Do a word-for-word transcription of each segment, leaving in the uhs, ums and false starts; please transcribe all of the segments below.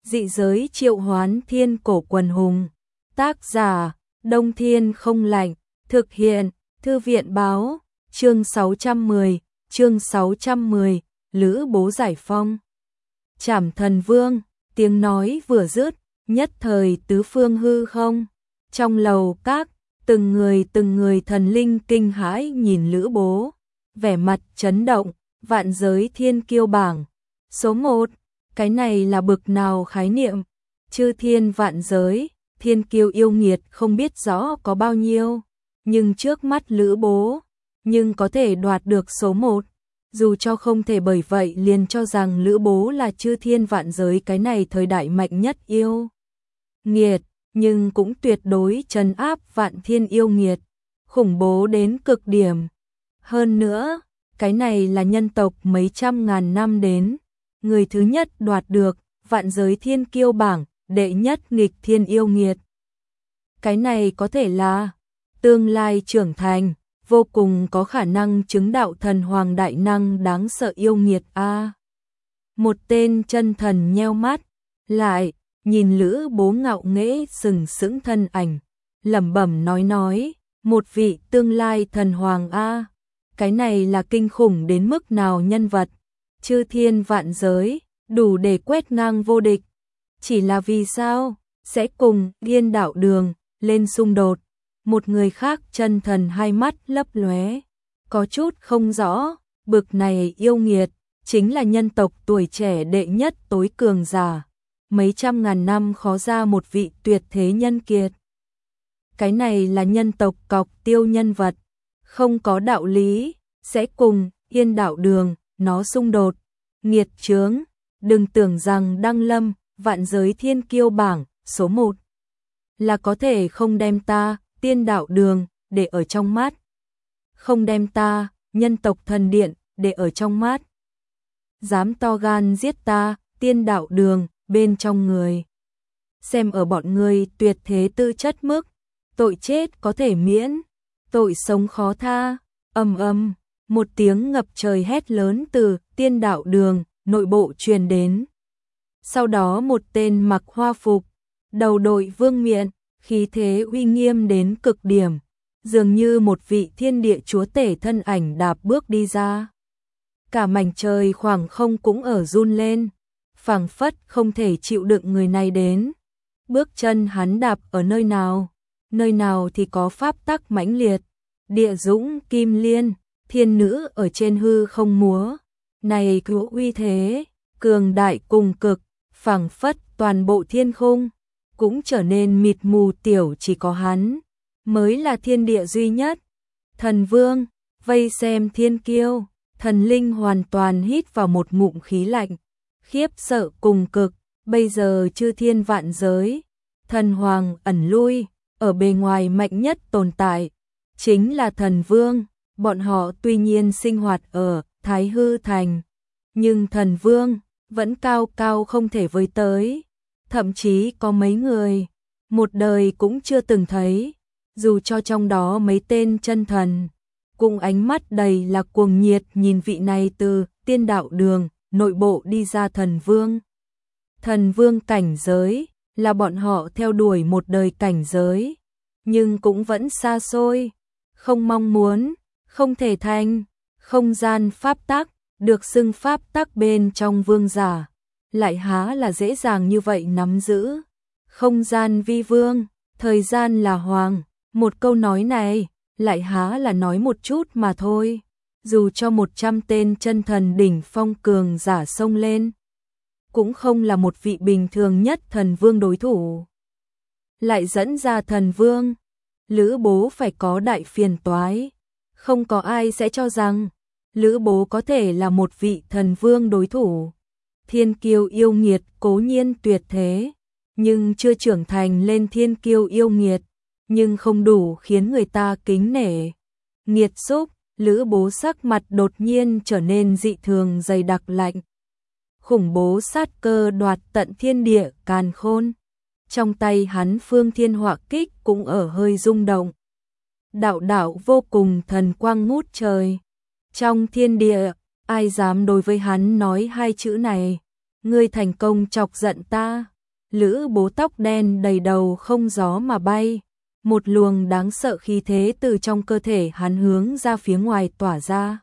Dị giới triệu hoán thiên cổ quần hùng. Tác giả, Đông Thiên không lạnh. Thực hiện, Thư viện báo. Chương sáu trăm mười, chương sáu trăm mười, Lữ Bố giải phong. Trảm thần vương, tiếng nói vừa dứt, nhất thời tứ phương hư không. Trong lầu các, từng người từng người thần linh kinh hãi nhìn Lữ Bố, vẻ mặt chấn động, vạn giới thiên kiêu bảng. Số một, cái này là bực nào khái niệm, chư thiên vạn giới, thiên kiêu yêu nghiệt không biết rõ có bao nhiêu, nhưng trước mắt Lữ Bố, nhưng có thể đoạt được số một. Dù cho không thể bởi vậy liền cho rằng Lữ Bố là chư thiên vạn giới cái này thời đại mạnh nhất yêu nghiệt, nhưng cũng tuyệt đối trấn áp vạn thiên yêu nghiệt, khủng bố đến cực điểm. Hơn nữa, cái này là nhân tộc mấy trăm ngàn năm đến, người thứ nhất đoạt được vạn giới thiên kiêu bảng, đệ nhất nghịch thiên yêu nghiệt. Cái này có thể là tương lai trưởng thành, vô cùng có khả năng chứng đạo thần hoàng đại năng đáng sợ yêu nghiệt a. À, một tên chân thần nheo mắt lại, nhìn Lữ Bố ngạo nghễ sừng sững thân ảnh, lẩm bẩm nói nói, một vị tương lai thần hoàng a. À, cái này là kinh khủng đến mức nào nhân vật, chư thiên vạn giới, đủ để quét ngang vô địch. Chỉ là vì sao sẽ cùng Điên Đạo Đường lên xung đột? Một người khác chân thần hai mắt lấp lóe, có chút không rõ, bực này yêu nghiệt, chính là nhân tộc tuổi trẻ đệ nhất tối cường giả, mấy trăm ngàn năm khó ra một vị tuyệt thế nhân kiệt. Cái này là nhân tộc cọc tiêu nhân vật, không có đạo lý, sẽ cùng Yên Đạo Đường nó xung đột, nghiệt chướng, đừng tưởng rằng đăng lâm vạn giới thiên kiêu bảng số một là có thể không đem ta Tiên Đạo Đường để ở trong mắt, không đem ta nhân tộc thần điện để ở trong mắt, dám to gan giết ta Tiên Đạo Đường bên trong người, xem ở bọn người tuyệt thế tư chất mức, tội chết có thể miễn, tội sống khó tha. Ầm ầm, một tiếng ngập trời hét lớn từ Tiên Đạo Đường nội bộ truyền đến. Sau đó một tên mặc hoa phục, đầu đội vương miện, khí thế uy nghiêm đến cực điểm, dường như một vị thiên địa chúa tể thân ảnh đạp bước đi ra. Cả mảnh trời khoảng không cũng ở run lên, phảng phất không thể chịu đựng người này đến. Bước chân hắn đạp ở nơi nào, nơi nào thì có pháp tắc mãnh liệt, địa dũng kim liên, thiên nữ ở trên hư không múa. Này cứu uy thế, cường đại cùng cực, phảng phất toàn bộ thiên khung cũng trở nên mịt mù, tiểu chỉ có hắn mới là thiên địa duy nhất. Thần vương, vây xem thiên kiêu, thần linh hoàn toàn hít vào một ngụm khí lạnh, khiếp sợ cùng cực. Bây giờ chư thiên vạn giới, thần hoàng ẩn lui, ở bề ngoài mạnh nhất tồn tại chính là thần vương. Bọn họ tuy nhiên sinh hoạt ở Thái Hư Thành, nhưng thần vương vẫn cao cao không thể với tới, thậm chí có mấy người một đời cũng chưa từng thấy, dù cho trong đó mấy tên chân thần cùng ánh mắt đầy là cuồng nhiệt nhìn vị này từ Tiên Đạo Đường nội bộ đi ra thần vương. Thần vương cảnh giới là bọn họ theo đuổi một đời cảnh giới, nhưng cũng vẫn xa xôi, không mong muốn, không thể thành. Không gian pháp tắc, được xưng pháp tắc bên trong vương giả, lại há là dễ dàng như vậy nắm giữ. Không gian vi vương, thời gian là hoàng, một câu nói này, lại há là nói một chút mà thôi. Dù cho một trăm tên chân thần đỉnh phong cường giả xông lên, cũng không là một vị bình thường nhất thần vương đối thủ. Lại dẫn ra thần vương, Lữ Bố phải có đại phiền toái. Không có ai sẽ cho rằng Lữ Bố có thể là một vị thần vương đối thủ. Thiên kiêu yêu nghiệt cố nhiên tuyệt thế, nhưng chưa trưởng thành lên thiên kiêu yêu nghiệt, nhưng không đủ khiến người ta kính nể. Nghiệt xúc, Lữ Bố sắc mặt đột nhiên trở nên dị thường dày đặc lạnh. Khủng bố sát cơ đoạt tận thiên địa càn khôn. Trong tay hắn phương thiên họa kích cũng ở hơi rung động. Đạo đạo vô cùng thần quang ngút trời. Trong thiên địa, ai dám đối với hắn nói hai chữ này? Ngươi thành công chọc giận ta, Lữ Bố tóc đen đầy đầu không gió mà bay, một luồng đáng sợ khí thế từ trong cơ thể hắn hướng ra phía ngoài tỏa ra.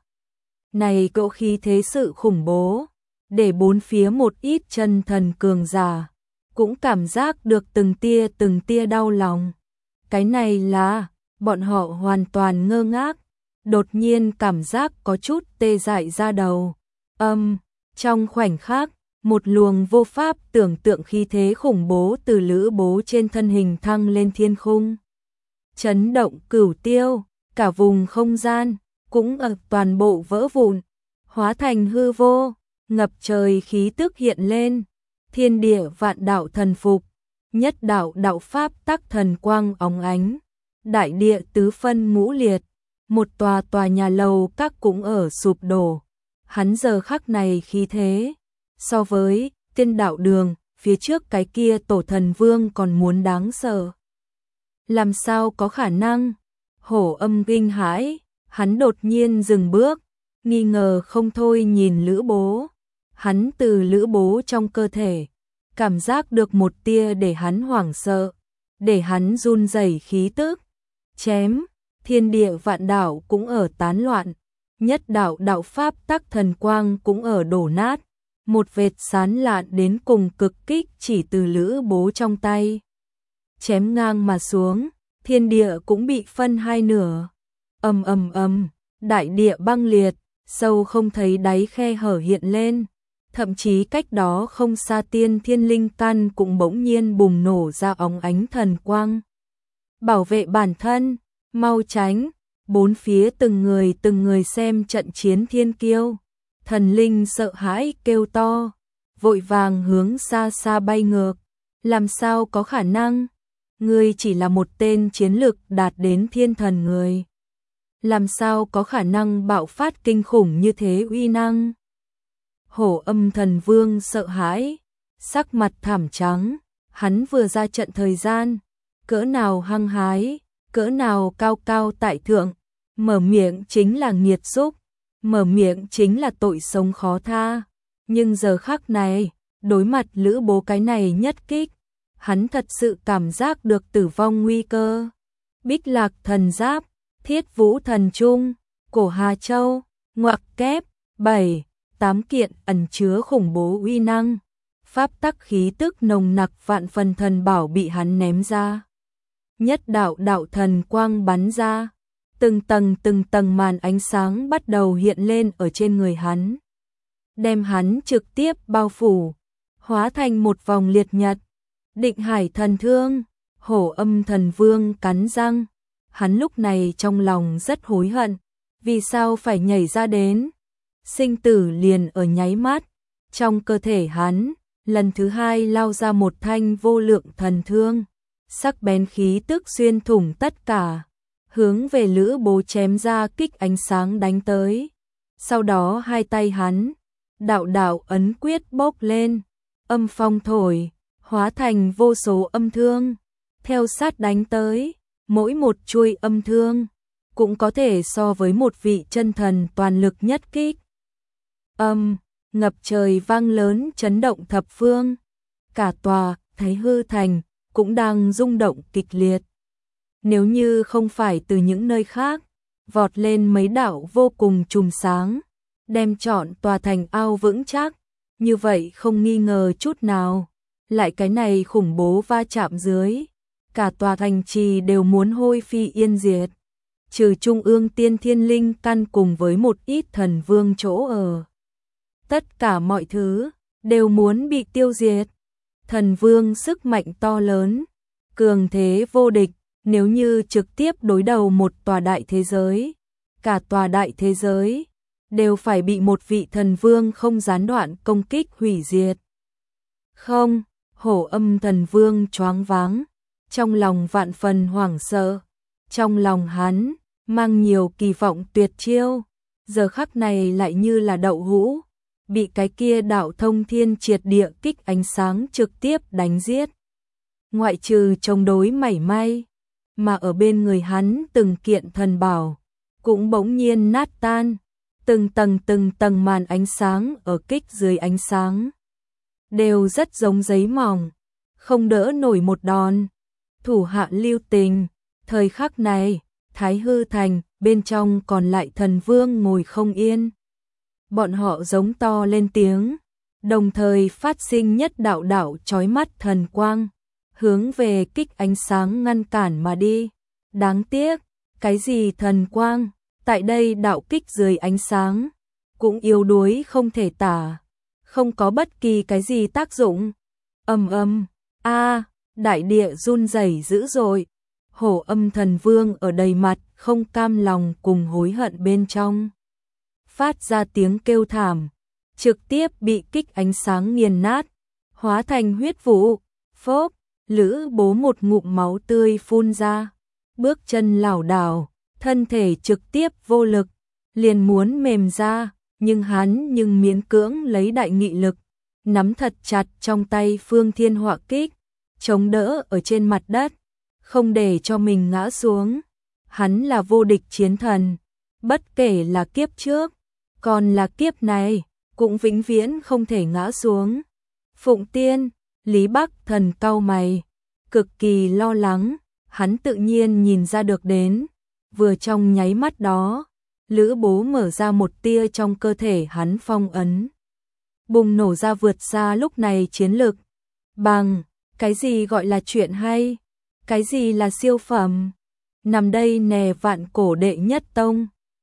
Này cỗ khí thế sự khủng bố, để bốn phía một ít chân thần cường giả cũng cảm giác được từng tia từng tia đau lòng. Cái này là, bọn họ hoàn toàn ngơ ngác, đột nhiên cảm giác có chút tê dại ra đầu. Âm, trong khoảnh khắc, một luồng vô pháp tưởng tượng khí thế khủng bố từ Lữ Bố trên thân hình thăng lên thiên khung. Chấn động cửu tiêu, cả vùng không gian, cũng ở toàn bộ vỡ vụn, hóa thành hư vô, ngập trời khí tức hiện lên, thiên địa vạn đạo thần phục, nhất đạo đạo pháp tắc thần quang óng ánh, đại địa tứ phân ngũ liệt, một tòa tòa nhà lầu các cũng ở sụp đổ. Hắn giờ khắc này khí thế, so với tiên đạo đường, phía trước cái kia tổ thần vương còn muốn đáng sợ. Làm sao có khả năng? Hổ Âm kinh hãi, hắn đột nhiên dừng bước, nghi ngờ không thôi nhìn Lữ Bố. Hắn từ Lữ Bố trong cơ thể, cảm giác được một tia để hắn hoảng sợ, để hắn run rẩy khí tức. Chém, thiên địa vạn đạo cũng ở tán loạn, nhất đạo đạo pháp tắc thần quang cũng ở đổ nát, một vệt sán lạn đến cùng cực kích chỉ từ Lữ Bố trong tay. Chém ngang mà xuống, thiên địa cũng bị phân hai nửa. Ầm ầm ầm, đại địa băng liệt, sâu không thấy đáy khe hở hiện lên, thậm chí cách đó không xa tiên thiên linh căn cũng bỗng nhiên bùng nổ ra óng ánh thần quang. Bảo vệ bản thân, mau tránh, bốn phía từng người từng người xem trận chiến thiên kiêu. Thần linh sợ hãi kêu to, vội vàng hướng xa xa bay ngược. Làm sao có khả năng? Ngươi chỉ là một tên chiến lực đạt đến thiên thần người. Làm sao có khả năng bạo phát kinh khủng như thế uy năng? Hổ Âm thần vương sợ hãi, sắc mặt thảm trắng, hắn vừa ra trận thời gian, cỡ nào hăng hái, cỡ nào cao cao tại thượng, mở miệng chính là nghiệt xúc, mở miệng chính là tội sống khó tha. Nhưng giờ khắc này, đối mặt Lữ Bố cái này nhất kích, hắn thật sự cảm giác được tử vong nguy cơ. Bích Lạc thần giáp, Thiết Vũ thần trung, Cổ Hà Châu, ngoặc kép, bảy, tám kiện ẩn chứa khủng bố uy năng. Pháp tắc khí tức nồng nặc vạn phần thần bảo bị hắn ném ra. Nhất đạo đạo thần quang bắn ra, từng tầng từng tầng màn ánh sáng bắt đầu hiện lên ở trên người hắn, đem hắn trực tiếp bao phủ, hóa thành một vòng liệt nhật. Định Hải thần thương, Hổ Âm thần vương cắn răng, hắn lúc này trong lòng rất hối hận, vì sao phải nhảy ra đến. Sinh tử liền ở nháy mắt, trong cơ thể hắn, lần thứ hai lao ra một thanh vô lượng thần thương, sắc bén khí tức xuyên thủng tất cả, hướng về Lữ Bố chém ra kích ánh sáng đánh tới. Sau đó hai tay hắn, đạo đạo ấn quyết bốc lên, âm phong thổi, hóa thành vô số âm thương, theo sát đánh tới, mỗi một chuôi âm thương cũng có thể so với một vị chân thần toàn lực nhất kích. Âm, ngập trời vang lớn chấn động thập phương, cả tòa Thái Hư thành cũng đang rung động kịch liệt. Nếu như không phải từ những nơi khác vọt lên mấy đạo vô cùng chùm sáng, đem trọn tòa thành ao vững chắc, như vậy không nghi ngờ chút nào, lại cái này khủng bố va chạm dưới, cả tòa thành trì đều muốn hôi phi yên diệt, trừ trung ương tiên thiên linh căn cùng với một ít thần vương chỗ ở. Tất cả mọi thứ đều muốn bị tiêu diệt. Thần vương sức mạnh to lớn, cường thế vô địch, nếu như trực tiếp đối đầu một tòa đại thế giới, cả tòa đại thế giới đều phải bị một vị thần vương không gián đoạn công kích hủy diệt. Không, Hổ Âm thần vương choáng váng, trong lòng vạn phần hoảng sợ, trong lòng hắn mang nhiều kỳ vọng tuyệt chiêu, giờ khắc này lại như là đậu hũ, bị cái kia đạo thông thiên triệt địa kích ánh sáng trực tiếp đánh giết. Ngoại trừ chống đối mảy may, mà ở bên người hắn từng kiện thần bảo cũng bỗng nhiên nát tan, từng tầng từng tầng màn ánh sáng ở kích dưới ánh sáng đều rất giống giấy mỏng, không đỡ nổi một đòn. Thủ hạ lưu tình, thời khắc này, Thái Hư Thành, bên trong còn lại thần vương ngồi không yên. Bọn họ giống to lên tiếng, đồng thời phát sinh nhất đạo đạo chói mắt thần quang, hướng về kích ánh sáng ngăn cản mà đi. Đáng tiếc, cái gì thần quang, tại đây đạo kích dưới ánh sáng, cũng yếu đuối không thể tả, không có bất kỳ cái gì tác dụng. Ầm ầm, a, đại địa run rẩy dữ dội. Hổ Âm thần vương ở đầy mặt không cam lòng cùng hối hận bên trong, phát ra tiếng kêu thảm, trực tiếp bị kích ánh sáng nghiền nát, hóa thành huyết vụ. Phốc, Lữ Bố một ngụm máu tươi phun ra, bước chân lảo đảo, thân thể trực tiếp vô lực, liền muốn mềm ra, nhưng hắn nhưng miễn cưỡng lấy đại nghị lực, nắm thật chặt trong tay Phương Thiên Họa kích, chống đỡ ở trên mặt đất, không để cho mình ngã xuống. Hắn là vô địch chiến thần, bất kể là kiếp trước, còn là kiếp này, cũng vĩnh viễn không thể ngã xuống. Phụng Tiên, Lý Bắc Thần cau mày, cực kỳ lo lắng, hắn tự nhiên nhìn ra được đến, vừa trong nháy mắt đó, Lữ Bố mở ra một tia trong cơ thể hắn phong ấn, bùng nổ ra vượt xa lúc này chiến lực. Bằng, cái gì gọi là chuyện hay? Cái gì là siêu phẩm? Nằm đây nè vạn cổ đệ nhất tông,